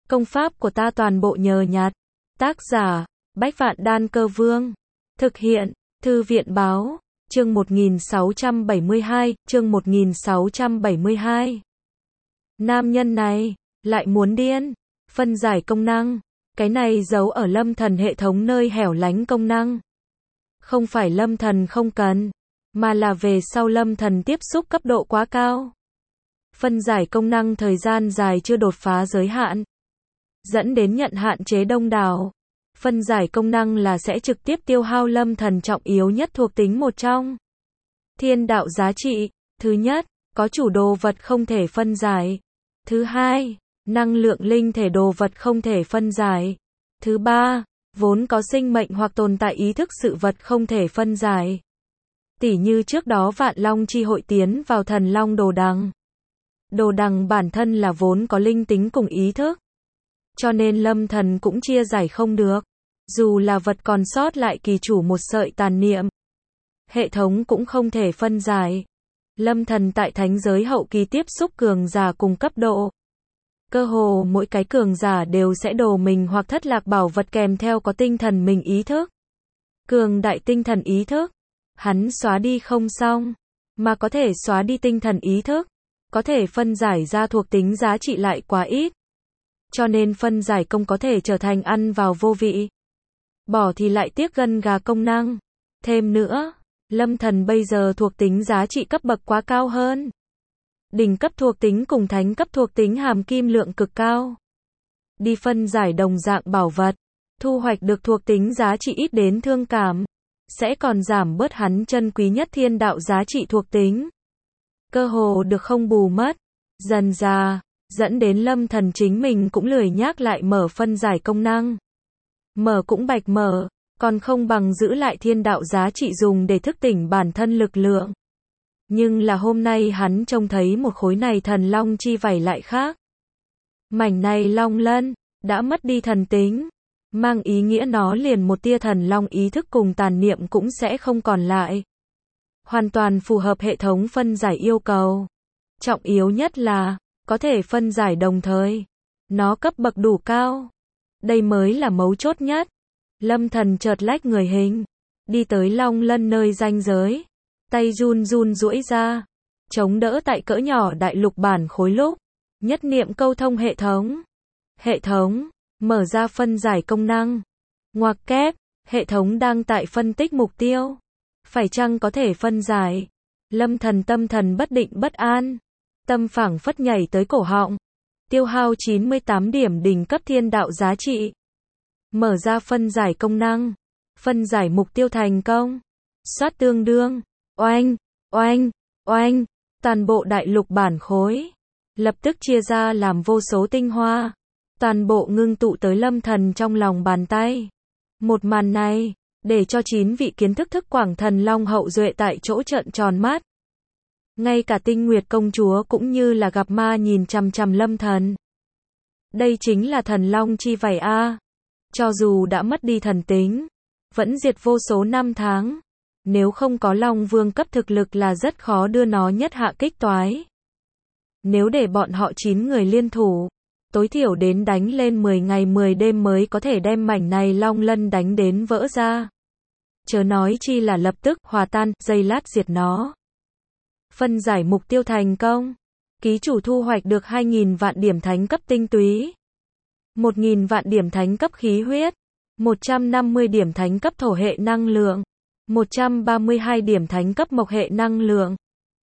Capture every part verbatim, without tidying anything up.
Công pháp của ta toàn bộ nhờ nhặt. Tác giả, Bách Vạn Đan Cơ Vương. Thực hiện, Thư viện Báo. Chương một nghìn sáu trăm bảy mươi hai, chương một nghìn sáu trăm bảy mươi hai. Nam nhân này, lại muốn điên. Phân giải công năng. Cái này giấu ở lâm thần hệ thống nơi hẻo lánh công năng. Không phải lâm thần không cần, mà là về sau lâm thần tiếp xúc cấp độ quá cao. Phân giải công năng thời gian dài chưa đột phá giới hạn, dẫn đến nhận hạn chế đông đảo. Phân giải công năng là sẽ trực tiếp tiêu hao lâm thần trọng yếu nhất thuộc tính một trong. Thiên đạo giá trị. Thứ nhất, có chủ đồ vật không thể phân giải. Thứ hai, năng lượng linh thể đồ vật không thể phân giải. Thứ ba, vốn có sinh mệnh hoặc tồn tại ý thức sự vật không thể phân giải. Tỉ như trước đó Vạn Long chi hội tiến vào thần long đồ đằng. Đồ đằng bản thân là vốn có linh tính cùng ý thức, cho nên lâm thần cũng chia giải không được. Dù là vật còn sót lại kỳ chủ một sợi tàn niệm, hệ thống cũng không thể phân giải. Lâm thần tại thánh giới hậu kỳ tiếp xúc cường giả cùng cấp độ. Cơ hồ mỗi cái cường giả đều sẽ đồ mình hoặc thất lạc bảo vật kèm theo có tinh thần mình ý thức. Cường đại tinh thần ý thức, hắn xóa đi không xong, mà có thể xóa đi tinh thần ý thức, có thể phân giải ra thuộc tính giá trị lại quá ít. Cho nên phân giải công có thể trở thành ăn vào vô vị. Bỏ thì lại tiếc gân gà công năng. Thêm nữa, lâm thần bây giờ thuộc tính giá trị cấp bậc quá cao hơn. Đỉnh cấp thuộc tính cùng thánh cấp thuộc tính hàm kim lượng cực cao. Đi phân giải đồng dạng bảo vật, thu hoạch được thuộc tính giá trị ít đến thương cảm, sẽ còn giảm bớt hắn chân quý nhất thiên đạo giá trị thuộc tính. Cơ hồ được không bù mất. Dần ra, dẫn đến lâm thần chính mình cũng lười nhác lại mở phân giải công năng. Mở cũng bạch mở, còn không bằng giữ lại thiên đạo giá trị dùng để thức tỉnh bản thân lực lượng. Nhưng là hôm nay hắn trông thấy một khối này thần long chi vảy lại khác. Mảnh này long lân, đã mất đi thần tính, mang ý nghĩa nó liền một tia thần long ý thức cùng tàn niệm cũng sẽ không còn lại. Hoàn toàn phù hợp hệ thống phân giải yêu cầu. Trọng yếu nhất là, có thể phân giải đồng thời. Nó cấp bậc đủ cao. Đây mới là mấu chốt nhất. Lâm thần chợt lách người hình, đi tới long lân nơi ranh giới. Tay run run duỗi ra, chống đỡ tại cỡ nhỏ đại lục bản khối lúc. Nhất niệm câu thông hệ thống. Hệ thống, mở ra phân giải công năng. Ngoặc kép, hệ thống đang tại phân tích mục tiêu. Phải chăng có thể phân giải? Lâm thần tâm thần bất định bất an. Tâm phảng phất nhảy tới cổ họng. Tiêu hao chín mươi tám điểm đỉnh cấp thiên đạo giá trị. Mở ra phân giải công năng. Phân giải mục tiêu thành công. Soát tương đương. Oanh, oanh, oanh. Toàn bộ đại lục bản khối lập tức chia ra làm vô số tinh hoa. Toàn bộ ngưng tụ tới lâm thần trong lòng bàn tay. Một màn này, để cho chín vị kiến thức thức quảng thần long hậu duệ tại chỗ trợn tròn mắt. Ngay cả Tinh Nguyệt công chúa cũng như là gặp ma nhìn chằm chằm lâm thần. Đây chính là thần long chi vảy a. Cho dù đã mất đi thần tính, vẫn diệt vô số năm tháng. Nếu không có long vương cấp thực lực là rất khó đưa nó nhất hạ kích toái. Nếu để bọn họ chín người liên thủ, tối thiểu đến đánh lên mười ngày mười đêm mới có thể đem mảnh này long lân đánh đến vỡ ra. Chớ nói chi là lập tức hòa tan, giây lát diệt nó. Phân giải mục tiêu thành công. Ký chủ thu hoạch được hai nghìn vạn điểm thánh cấp tinh túy, một nghìn vạn điểm thánh cấp khí huyết, một trăm năm mươi điểm thánh cấp thổ hệ năng lượng, một trăm ba mươi hai điểm thánh cấp mộc hệ năng lượng,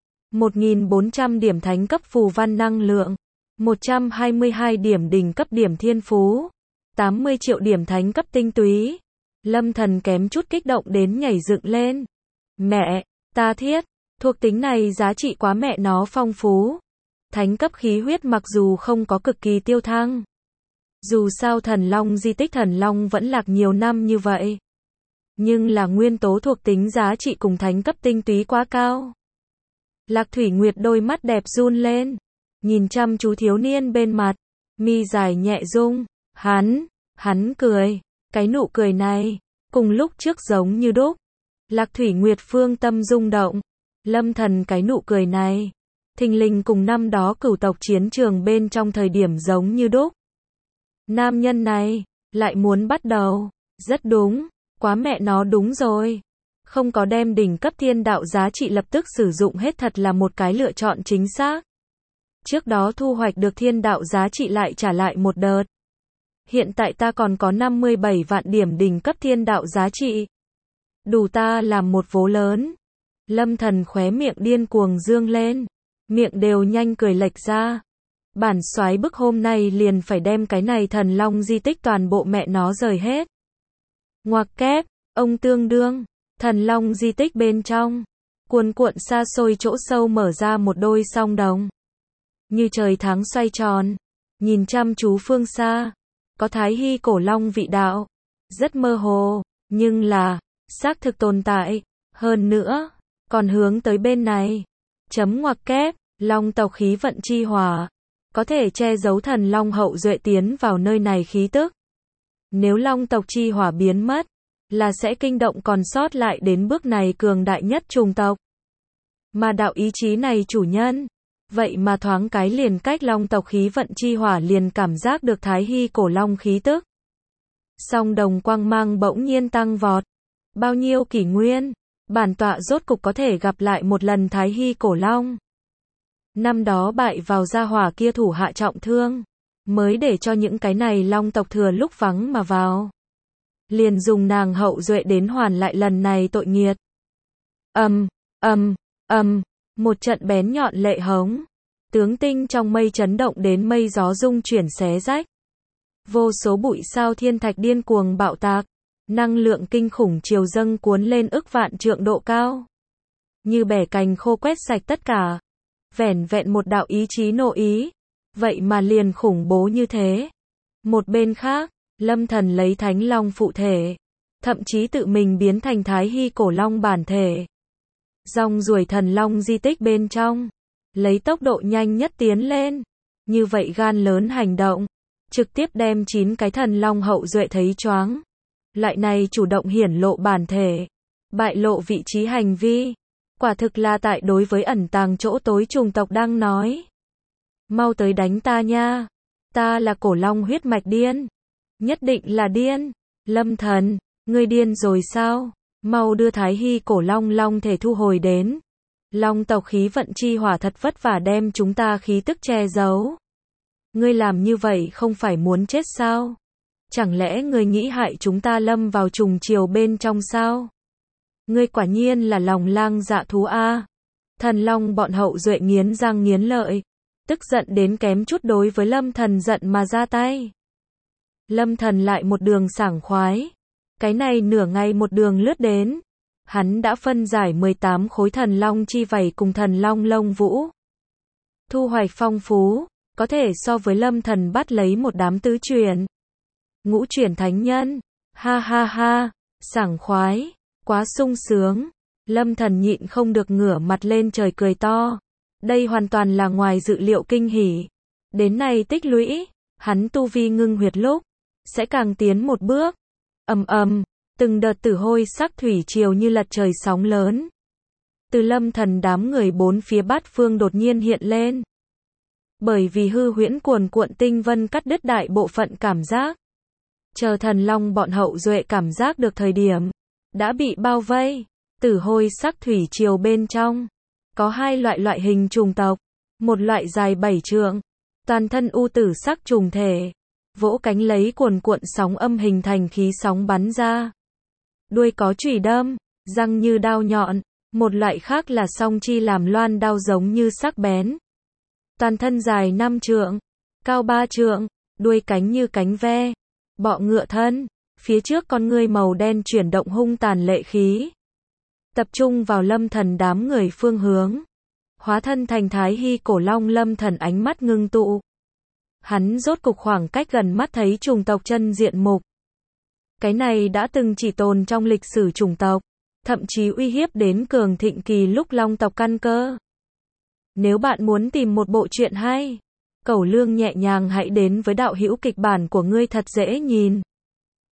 một nghìn bốn trăm điểm thánh cấp phù văn năng lượng, một trăm hai mươi hai điểm đỉnh cấp điểm thiên phú, tám mươi triệu điểm thánh cấp tinh túy. Lâm thần kém chút kích động đến nhảy dựng lên. Mẹ, ta thiết, thuộc tính này giá trị quá mẹ nó phong phú. Thánh cấp khí huyết mặc dù không có cực kỳ tiêu thăng. Dù sao thần long di tích thần long vẫn lạc nhiều năm như vậy. Nhưng là nguyên tố thuộc tính giá trị cùng thánh cấp tinh túy quá cao. Lạc Thủy Nguyệt đôi mắt đẹp run lên. Nhìn chăm chú thiếu niên bên mặt. Mi dài nhẹ rung. Hắn, hắn cười. Cái nụ cười này, cùng lúc trước giống như đúc. Lạc Thủy Nguyệt phương tâm rung động. Lâm thần cái nụ cười này, thình lình cùng năm đó cửu tộc chiến trường bên trong thời điểm giống như đúc. Nam nhân này, lại muốn bắt đầu. Rất đúng, quá mẹ nó đúng rồi. Không có đem đỉnh cấp thiên đạo giá trị lập tức sử dụng hết thật là một cái lựa chọn chính xác. Trước đó thu hoạch được thiên đạo giá trị lại trả lại một đợt. Hiện tại ta còn có năm mươi bảy vạn điểm đỉnh cấp thiên đạo giá trị. Đủ ta làm một vố lớn. Lâm Thần khóe miệng điên cuồng dương lên. Miệng đều nhanh cười lệch ra. Bản soái bức hôm nay liền phải đem cái này thần long di tích toàn bộ mẹ nó rời hết. Ngoặc kép, ông tương đương. Thần long di tích bên trong. Cuồn cuộn xa xôi chỗ sâu mở ra một đôi song đồng. Như trời tháng xoay tròn. Nhìn chăm chú phương xa. Có thái hy cổ long vị đạo. Rất mơ hồ. Nhưng là, xác thực tồn tại. Hơn nữa, còn hướng tới bên này. Chấm ngoặc kép, long tộc khí vận chi hỏa. Có thể che giấu thần long hậu duệ tiến vào nơi này khí tức. Nếu long tộc chi hỏa biến mất, là sẽ kinh động còn sót lại đến bước này cường đại nhất trùng tộc. Mà đạo ý chí này chủ nhân, vậy mà thoáng cái liền cách long tộc khí vận chi hỏa liền cảm giác được thái hy cổ long khí tức. Song đồng quang mang bỗng nhiên tăng vọt. Bao nhiêu kỷ nguyên, bản tọa rốt cục có thể gặp lại một lần thái hy cổ long. Năm đó bại vào gia hỏa kia thủ hạ trọng thương, mới để cho những cái này long tộc thừa lúc vắng mà vào. Liền dùng nàng hậu duệ đến hoàn lại lần này tội nghiệt. Ầm, ầm, ầm, một trận bén nhọn lệ hống. Tướng tinh trong mây chấn động đến mây gió rung chuyển xé rách. Vô số bụi sao thiên thạch điên cuồng bạo tạc. Năng lượng kinh khủng triều dâng cuốn lên ức vạn trượng độ cao. Như bẻ cành khô quét sạch tất cả. Vẻn vẹn một đạo ý chí nộ ý. Vậy mà liền khủng bố như thế. Một bên khác, Lâm Thần lấy thánh long phụ thể. Thậm chí tự mình biến thành thái hy cổ long bản thể. Rong ruổi thần long di tích bên trong. Lấy tốc độ nhanh nhất tiến lên. Như vậy gan lớn hành động. Trực tiếp đem chín cái thần long hậu duệ thấy choáng. Loại này chủ động hiển lộ bản thể. Bại lộ vị trí hành vi. Quả thực là tại đối với ẩn tàng chỗ tối trùng tộc đang nói. Mau tới đánh ta nha. Ta là cổ long huyết mạch điên. Nhất định là điên. Lâm Thần, ngươi điên rồi sao? Mau đưa thái hy cổ long long thể thu hồi đến. Long tộc khí vận chi hỏa thật vất vả đem chúng ta khí tức che giấu. Ngươi làm như vậy không phải muốn chết sao? Chẳng lẽ ngươi nghĩ hại chúng ta lâm vào trùng chiều bên trong sao? Ngươi quả nhiên là lòng lang dạ thú a. Thần long bọn hậu duệ nghiến răng nghiến lợi, tức giận đến kém chút đối với Lâm Thần giận mà ra tay. Lâm Thần lại một đường sảng khoái. Cái này nửa ngày một đường lướt đến. Hắn đã phân giải mười tám khối thần long chi vảy cùng thần long lông vũ. Thu hoạch phong phú, có thể so với Lâm Thần bắt lấy một đám tứ truyền. Ngũ truyền thánh nhân. Ha ha ha, sảng khoái, quá sung sướng. Lâm Thần nhịn không được ngửa mặt lên trời cười to. Đây hoàn toàn là ngoài dự liệu kinh hỉ. Đến nay tích lũy, hắn tu vi ngưng huyệt lúc, sẽ càng tiến một bước. Ầm ầm, từng đợt tử hôi sắc thủy triều như lật trời sóng lớn. Từ Lâm Thần đám người bốn phía bát phương đột nhiên hiện lên. Bởi vì hư huyễn cuồn cuộn tinh vân cắt đứt đại bộ phận cảm giác. Chờ thần long bọn hậu duệ cảm giác được thời điểm, đã bị bao vây. Tử hôi sắc thủy triều bên trong, có hai loại loại hình trùng tộc. Một loại dài bảy trượng, toàn thân u tử sắc trùng thể. Vỗ cánh lấy cuồn cuộn sóng âm hình thành khí sóng bắn ra. Đuôi có chùy đâm, răng như đao nhọn. Một loại khác là song chi làm loan đao giống như sắc bén. Toàn thân dài năm trượng, cao ba trượng, đuôi cánh như cánh ve, bọ ngựa thân, phía trước con ngươi màu đen chuyển động hung tàn lệ khí. Tập trung vào Lâm Thần đám người phương hướng. Hóa thân thành thái hy cổ long Lâm Thần ánh mắt ngưng tụ. Hắn rốt cục khoảng cách gần mắt thấy trùng tộc chân diện mục. Cái này đã từng chỉ tồn trong lịch sử chủng tộc, thậm chí uy hiếp đến cường thịnh kỳ lúc long tộc căn cơ. Nếu bạn muốn tìm một bộ truyện hay, Cẩu Lương nhẹ nhàng hãy đến với đạo hữu kịch bản của ngươi thật dễ nhìn.